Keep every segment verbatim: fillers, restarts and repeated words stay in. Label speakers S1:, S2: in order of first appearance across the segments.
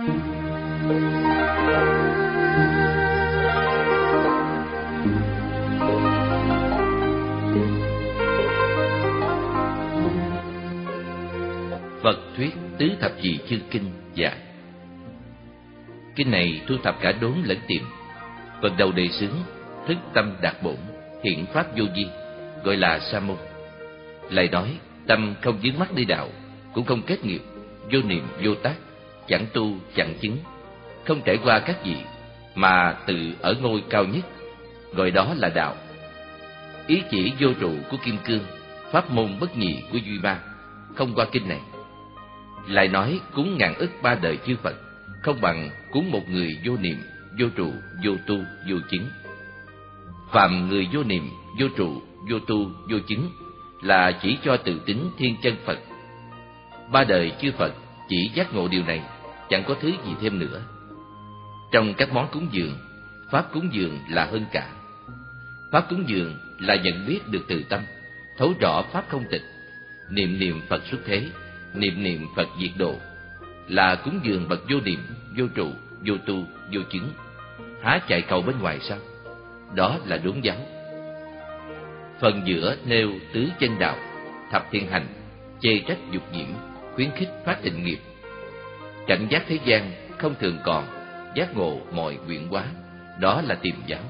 S1: Phật thuyết tứ thập nhị chư kinh giải. Kinh này thu thập cả đốn lẫn tiệm. Phần đầu đề xướng thức tâm đạt bổn, hiện pháp vô vi, gọi là sa môn. Lại nói tâm không vướng mắc đi đạo, cũng không kết nghiệp, vô niệm vô tác, chẳng tu chẳng chứng, không trải qua các vị, mà tự ở ngôi cao nhất, gọi đó là đạo. Ý chỉ vô trụ của kim cương, pháp môn bất nhị của duy ma, không qua kinh này. Lại nói cúng ngàn ức ba đời chư Phật, không bằng cúng một người vô niệm, vô trụ, vô tu, vô chứng. Phạm người vô niệm, vô trụ, vô tu, vô chứng là chỉ cho tự tính thiên chân Phật. Ba đời chư Phật chỉ giác ngộ điều này, chẳng có thứ gì thêm nữa. Trong các món cúng dường, pháp cúng dường là hơn cả. Pháp cúng dường là nhận biết được từ tâm, thấu rõ pháp không tịch, niệm niệm Phật xuất thế, niệm niệm Phật diệt độ, là cúng dường bậc vô niệm, vô trụ, vô tu, vô chứng. Há chạy cầu bên ngoài sao? Đó là đốn giáo. Phần giữa nêu tứ chân đạo, thập thiện hành, chê trách dục nhiễm, khuyến khích phát tịnh nghiệp. Cảnh giác thế gian không thường còn, giác ngộ mọi quyển hóa, đó là tiềm giáo.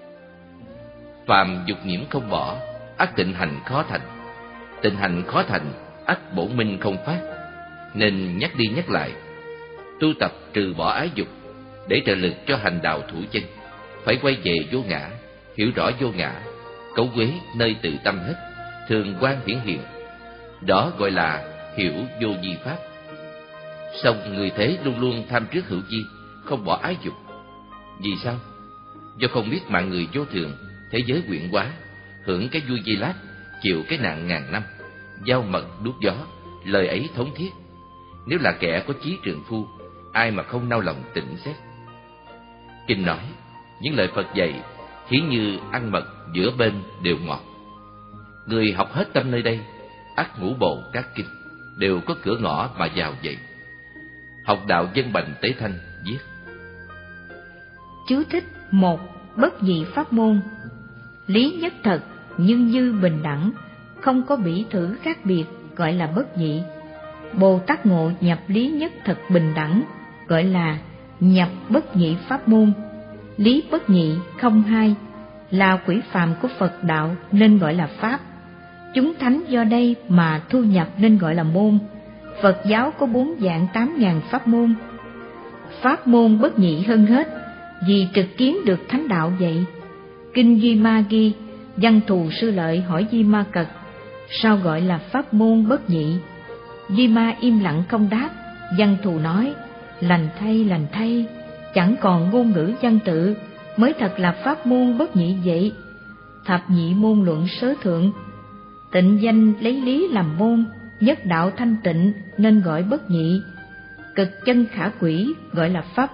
S1: Phàm dục nhiễm không bỏ, ắt tịnh hành khó thành. Tịnh hành khó thành, ắt bổn minh không phát. Nên nhắc đi nhắc lại, tu tập trừ bỏ ái dục, để trợ lực cho hành đạo thủ chân. Phải quay về vô ngã, hiểu rõ vô ngã, cấu quế nơi tự tâm hết, thường quan hiển hiện. Đó gọi là hiểu vô vi pháp. Song người thế luôn luôn tham trước hữu vi, không bỏ ái dục. Vì sao? Do không biết mạng người vô thường, thế giới quyển hóa, hưởng cái vui giây lát, chịu cái nạn ngàn năm, dao mật đuốc gió, lời ấy thống thiết. Nếu là kẻ có chí trượng phu, ai mà không nao lòng tỉnh xét. Kinh nói, những lời Phật dạy khiến như ăn mật giữa bên đều ngọt. Người học hết tâm nơi đây, ắt ngũ bộ các kinh đều có cửa ngõ mà vào vậy. Học đạo Dân Bành Tế Thanh viết.
S2: Chú thích một. Bất nhị pháp môn. Lý nhất thật, nhưng dư bình đẳng, không có bỉ thử khác biệt, gọi là bất nhị. Bồ Tát ngộ nhập lý nhất thật bình đẳng, gọi là nhập bất nhị pháp môn. Lý bất nhị không hai, là quỷ phàm của Phật đạo nên gọi là pháp. Chúng thánh do đây mà thu nhập nên gọi là môn. Phật giáo có bốn vạn tám ngàn pháp môn. Pháp môn bất nhị hơn hết, vì trực kiến được thánh đạo vậy. Kinh Duy Ma ghi, Văn Thù Sư Lợi hỏi Duy Ma Cật, sao gọi là pháp môn bất nhị? Duy Ma im lặng không đáp. Văn Thù nói, lành thay lành thay, chẳng còn ngôn ngữ văn tự, mới thật là pháp môn bất nhị vậy. Thập nhị môn luận sớ thượng, tịnh danh lấy lý làm môn, nhất đạo thanh tịnh nên gọi bất nhị. Cực chân khả quỷ gọi là pháp,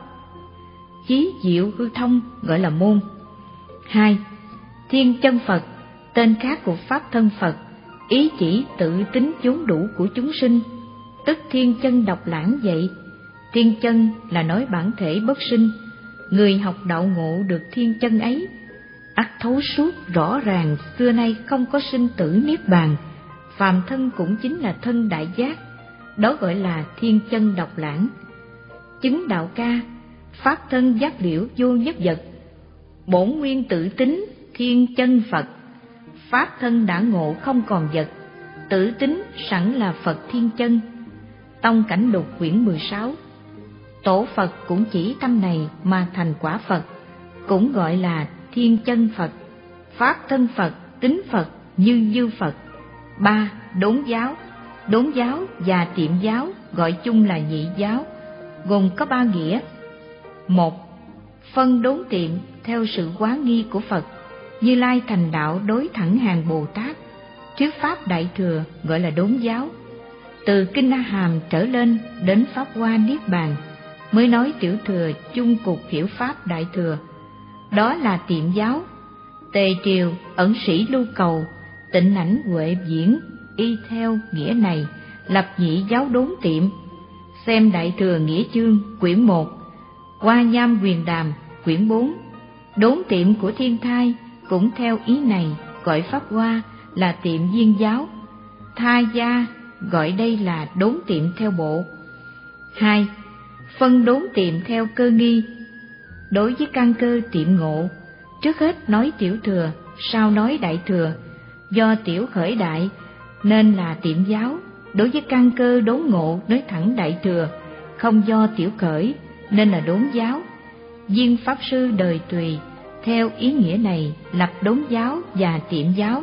S2: chí diệu hư thông gọi là môn. Hai. Thiên chân Phật, tên khác của pháp thân Phật, ý chỉ tự tính vốn đủ của chúng sinh, tức thiên chân độc lãng vậy. Thiên chân là nói bản thể bất sinh, người học đạo ngộ được thiên chân ấy, ắt thấu suốt rõ ràng xưa nay không có sinh tử niết bàn, phàm thân cũng chính là thân đại giác, đó gọi là thiên chân độc lãng. Chứng đạo ca, pháp thân giác liễu vô nhất vật, bổn nguyên tự tính thiên chân Phật, pháp thân đã ngộ không còn vật, tự tính sẵn là Phật thiên chân. Tông Cảnh Lục quyển mười sáu. Tổ Phật cũng chỉ tâm này mà thành quả Phật, cũng gọi là thiên chân Phật, pháp thân Phật, tính Phật, như dư Phật. Ba. Đốn giáo. Đốn giáo và tiệm giáo gọi chung là nhị giáo, gồm có ba nghĩa. Một. Phân đốn tiệm theo sự quá nghi của Phật, Như Lai thành đạo đối thẳng hàng Bồ Tát, thuyết pháp Đại Thừa gọi là đốn giáo. Từ Kinh A Hàm trở lên đến Pháp Hoa Niết Bàn mới nói tiểu thừa chung cục hiểu pháp Đại Thừa, đó là tiệm giáo. Tề Triều ẩn sĩ Lưu Cầu, Tịnh Ảnh Huệ Diễn y theo nghĩa này lập nhị giáo đốn tiệm. Xem Đại Thừa Nghĩa Chương quyển một, Hoa Nham Quyền Đàm quyển bốn. Đốn tiệm của Thiên Thai cũng theo ý này gọi Pháp Hoa là tiệm viên giáo, Tha Gia gọi đây là đốn tiệm theo bộ. Hai. Phân đốn tiệm theo cơ nghi. Đối với căn cơ tiệm ngộ, trước hết nói tiểu thừa, sau nói đại thừa. Do tiểu khởi đại nên là tiệm giáo, đối với căn cơ đốn ngộ nói thẳng đại thừa, không do tiểu khởi nên là đốn giáo. Viên Pháp Sư đời Tùy theo ý nghĩa này lập đốn giáo và tiệm giáo.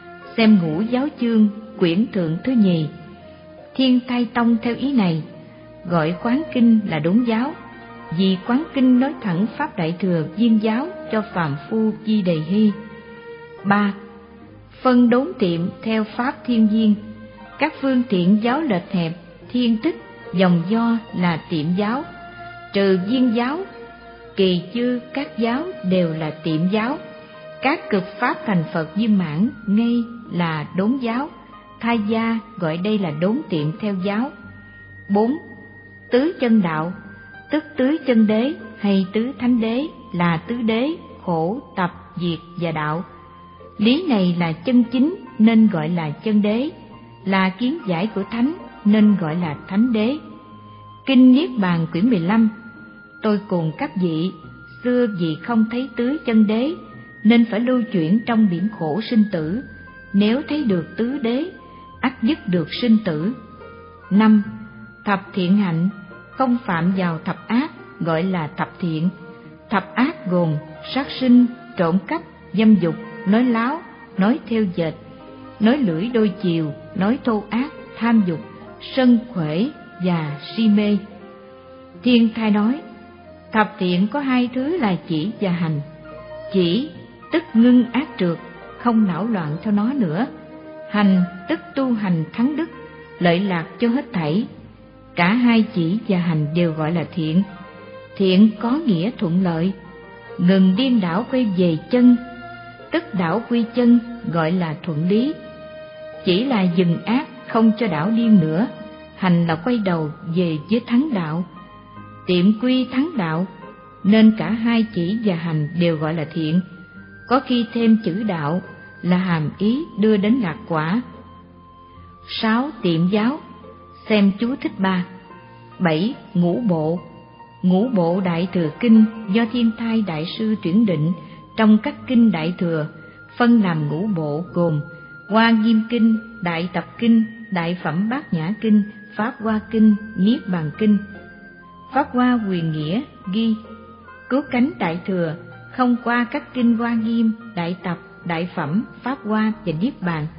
S2: Xem Ngũ Giáo Chương quyển thượng thứ nhì. Thiên Thai Tông theo ý này gọi Quán Kinh là đốn giáo, vì Quán Kinh nói thẳng pháp đại thừa viên giáo cho phàm phu Di Đề Hy. Ba. Phân đốn tiệm theo pháp thiên viên. Các phương tiện giáo lệch hẹp, thiên tích, dòng do là tiệm giáo, trừ viên giáo, kỳ chư các giáo đều là tiệm giáo. Các cực pháp thành Phật viên mãn ngay là đốn giáo, Thai Gia gọi đây là đốn tiệm theo giáo. Bốn. Tứ chân đạo, tức tứ chân đế hay tứ thánh đế là tứ đế khổ, tập, diệt và đạo. Lý này là chân chính nên gọi là chân đế, là kiến giải của thánh nên gọi là thánh đế. Kinh Niết Bàn quyển mười lăm. Tôi cùng các vị xưa vì không thấy tứ chân đế nên phải lưu chuyển trong biển khổ sinh tử, nếu thấy được tứ đế ắt dứt được sinh tử. Năm. Thập thiện hạnh không phạm vào thập ác gọi là thập thiện. Thập ác gồm sát sinh, trộm cắp, dâm dục, nói láo, nói theo dệt, nói lưỡi đôi chiều, nói thô ác, tham dục, sân khỏe và si mê. Thiên Thai nói, thập thiện có hai thứ là chỉ và hành. Chỉ tức ngưng ác trượt, không não loạn theo nó nữa. Hành tức tu hành thắng đức, lợi lạc cho hết thảy. Cả hai chỉ và hành đều gọi là thiện. Thiện có nghĩa thuận lợi, ngừng điên đảo quay về chân, tức đảo quy chân gọi là thuận lý. Chỉ là dừng ác không cho đảo điên nữa, hành là quay đầu về với thắng đạo, tiệm quy thắng đạo, nên cả hai chỉ và hành đều gọi là thiện. Có khi thêm chữ đạo là hàm ý đưa đến lạc quả. Sáu. Tiệm giáo. Xem chú thích ba. Bảy. Ngũ bộ. Ngũ bộ Đại Thừa Kinh do Thiên Thai Đại Sư tuyển định trong các kinh Đại Thừa, phân làm ngũ bộ gồm Hoa Nghiêm Kinh, Đại Tập Kinh, Đại Phẩm Bát Nhã Kinh, Pháp Hoa Kinh, Niết Bàn Kinh. Pháp Hoa Quyền Nghĩa ghi cứu cánh Đại Thừa không qua các kinh Hoa Nghiêm, Đại Tập, Đại Phẩm, Pháp Hoa và Niết Bàn.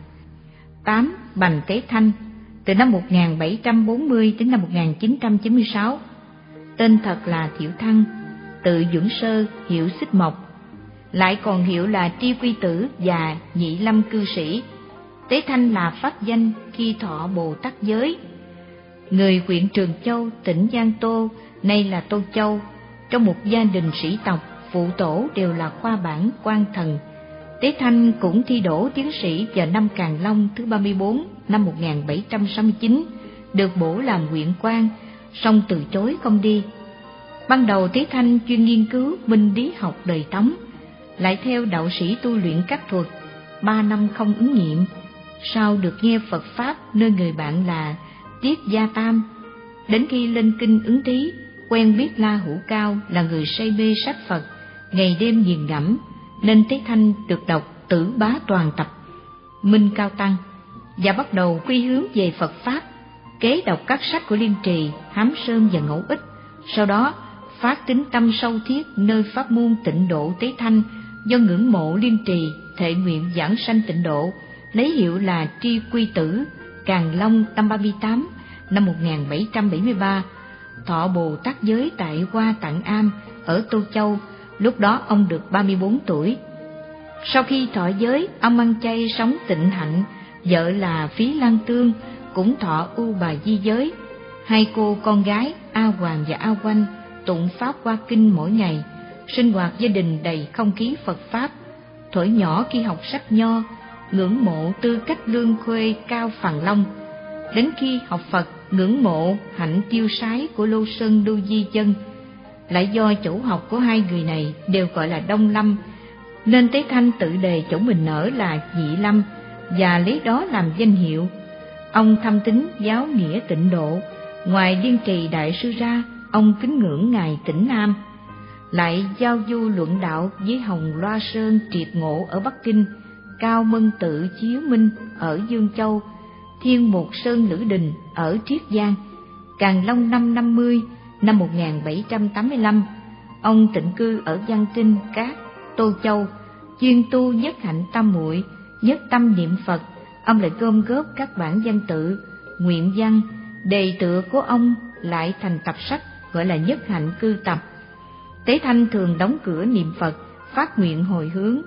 S2: Tám. Bành Tế Thanh, từ năm một nghìn bảy trăm bốn mươi đến năm một nghìn chín trăm chín mươi sáu. Tên thật là Thiệu Thăng, tự Dưỡng Sơ, hiệu Xích Mộc, lại còn hiệu là Tri Quy Tử và Nhị Lâm Cư Sĩ. Tế Thanh là pháp danh khi thọ Bồ Tát giới. Người huyện Trường Châu, tỉnh Giang Tô, nay là Tô Châu, trong một gia đình sĩ tộc, phụ tổ đều là khoa bản quan thần. Tế Thanh cũng thi đỗ tiến sĩ vào năm Càn Long thứ ba mươi bốn năm một nghìn bảy trăm sáu mươi chín, được bổ làm huyện quan, song từ chối không đi. Ban đầu Tế Thanh chuyên nghiên cứu minh lý học đời Tống, lại theo đạo sĩ tu luyện các thuật, ba năm không ứng nghiệm. Sau được nghe Phật Pháp nơi người bạn là Tiết Gia Tam, đến khi lên kinh ứng thí, quen biết La Hữu Cao là người say mê sách Phật, ngày đêm nghiền ngẫm, nên Tế Thanh được đọc Tử Bá Toàn Tập, Minh Cao Tăng, và bắt đầu quy hướng về Phật Pháp, kế đọc các sách của Liên Trì, Hám Sơn và Ngẫu Ích. Sau đó phát tín tâm sâu thiết nơi pháp môn Tịnh Độ Tế Thanh, do ngưỡng mộ Liên Trì, thệ nguyện giảng sanh tịnh độ, lấy hiệu là Tri Quy Tử, Càn Long năm ba mươi tám năm một nghìn bảy trăm bảy mươi ba, thọ Bồ Tát giới tại Hoa Tạng Am ở Tô Châu. Lúc đó ông được ba mươi bốn tuổi. Sau khi thọ giới, ông ăn chay sống tịnh hạnh, vợ là Phí Lan Tương cũng thọ U Bà Di giới. Hai cô con gái A Hoàng và A Oanh tụng Pháp Hoa Kinh mỗi ngày, sinh hoạt gia đình đầy không khí Phật Pháp. Thuở nhỏ khi học sách nho, ngưỡng mộ tư cách lương khuê Cao Phàn Long. Đến khi học Phật ngưỡng mộ hạnh tiêu sái của Lô Sơn Đô Di Chân. Lại do chỗ học của hai người này đều gọi là Đông Lâm, nên Tế Thanh tự đề chỗ mình ở là Dị Lâm và lấy đó làm danh hiệu. Ông thâm tín giáo nghĩa Tịnh Độ, ngoài Liên Trì đại sư ra, ông kính ngưỡng ngài Tĩnh Nam. Lại giao du luận đạo với Hồng Loa Sơn Triệt Ngộ ở Bắc Kinh, Cao Mân Tự Chiếu Minh ở Dương Châu, Thiên Mục Sơn Lữ Đình ở Triết Giang. Càng Long năm năm mươi năm một nghìn bảy trăm tám mươi lăm, ông tịnh cư ở Văn Trinh, Cát, Tô Châu, chuyên tu nhất hạnh tam muội, nhất tâm niệm Phật. Ông lại gom góp các bản văn tự, nguyện văn, đề tựa của ông lại thành tập sách gọi là Nhất Hạnh Cư Tập. Tế Thanh thường đóng cửa niệm Phật, phát nguyện hồi hướng.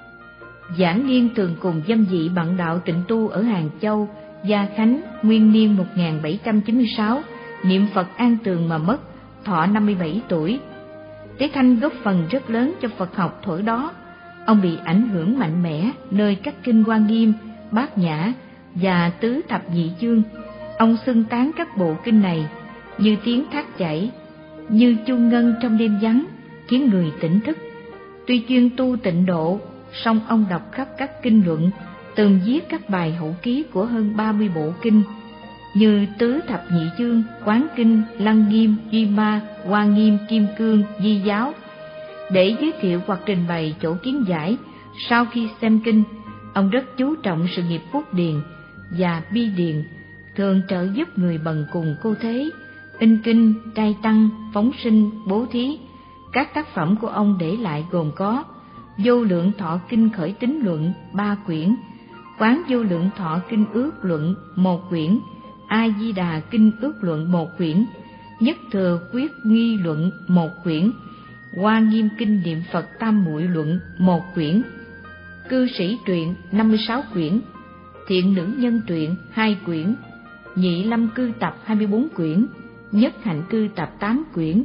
S2: Giảng Nghiên thường cùng dâm dị bạn đạo tịnh tu ở Hàng Châu, Gia Khánh, nguyên niên một nghìn bảy trăm chín mươi sáu, niệm Phật an tường mà mất, thọ năm mươi bảy tuổi. Tế Thanh góp phần rất lớn cho Phật học thuở đó. Ông bị ảnh hưởng mạnh mẽ nơi các kinh Hoa Nghiêm, Bát Nhã và Tứ Thập Nhị Chương. Ông xưng tán các bộ kinh này như tiếng thác chảy, như chuông ngân trong đêm vắng, khiến người tỉnh thức. Tuy chuyên tu tịnh độ, song ông đọc khắp các kinh luận, từng viết các bài hậu ký của hơn ba mươi bộ kinh như Tứ Thập Nhị Chương, Quán Kinh, Lăng Nghiêm, Duy Ma, Hoa Nghiêm, Kim Cương, Di Giáo, để giới thiệu hoặc trình bày chỗ kiến giải. Sau khi xem kinh, ông rất chú trọng sự nghiệp phúc điền và bi điền, thường trợ giúp người bần cùng cô thế, in kinh, trai tăng, phóng sinh, bố thí. Các tác phẩm của ông để lại gồm có Vô Lượng Thọ Kinh Khởi Tín Luận ba quyển, Quán Vô Lượng Thọ Kinh Ước Luận một quyển, A Di Đà Kinh Ước Luận một quyển, Nhất Thừa Quyết Nghi Luận một quyển, Hoa Nghiêm Kinh Niệm Phật Tam Muội Luận một quyển, Cư Sĩ Truyện năm mươi sáu quyển, Thiện Nữ Nhân Truyện hai quyển, Nhị Lâm Cư Tập hai mươi bốn quyển, Nhất Hạnh Cư Tập tám quyển,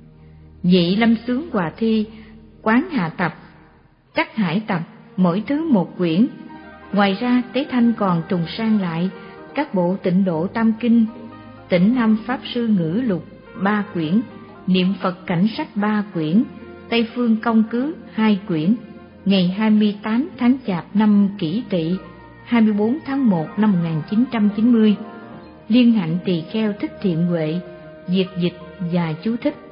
S2: Nhị Lâm Xướng Hòa Thi, Quán Hạ Tập, Trắc Hải Tập, mỗi thứ một quyển. Ngoài ra, Tế Thanh còn trùng sang lại các bộ Tịnh Độ Tam Kinh, Tĩnh Năm Pháp Sư Ngữ Lục ba quyển, Niệm Phật Cảnh Sách ba quyển, Tây Phương Công Cứ hai quyển. Ngày hai mươi tám tháng Chạp năm Kỷ Tỵ, hai mươi bốn tháng một năm một nghìn chín trăm chín mươi, Liên Hạnh Tỳ Kheo Thích Thiện Huệ, Việt dịch và chú thích.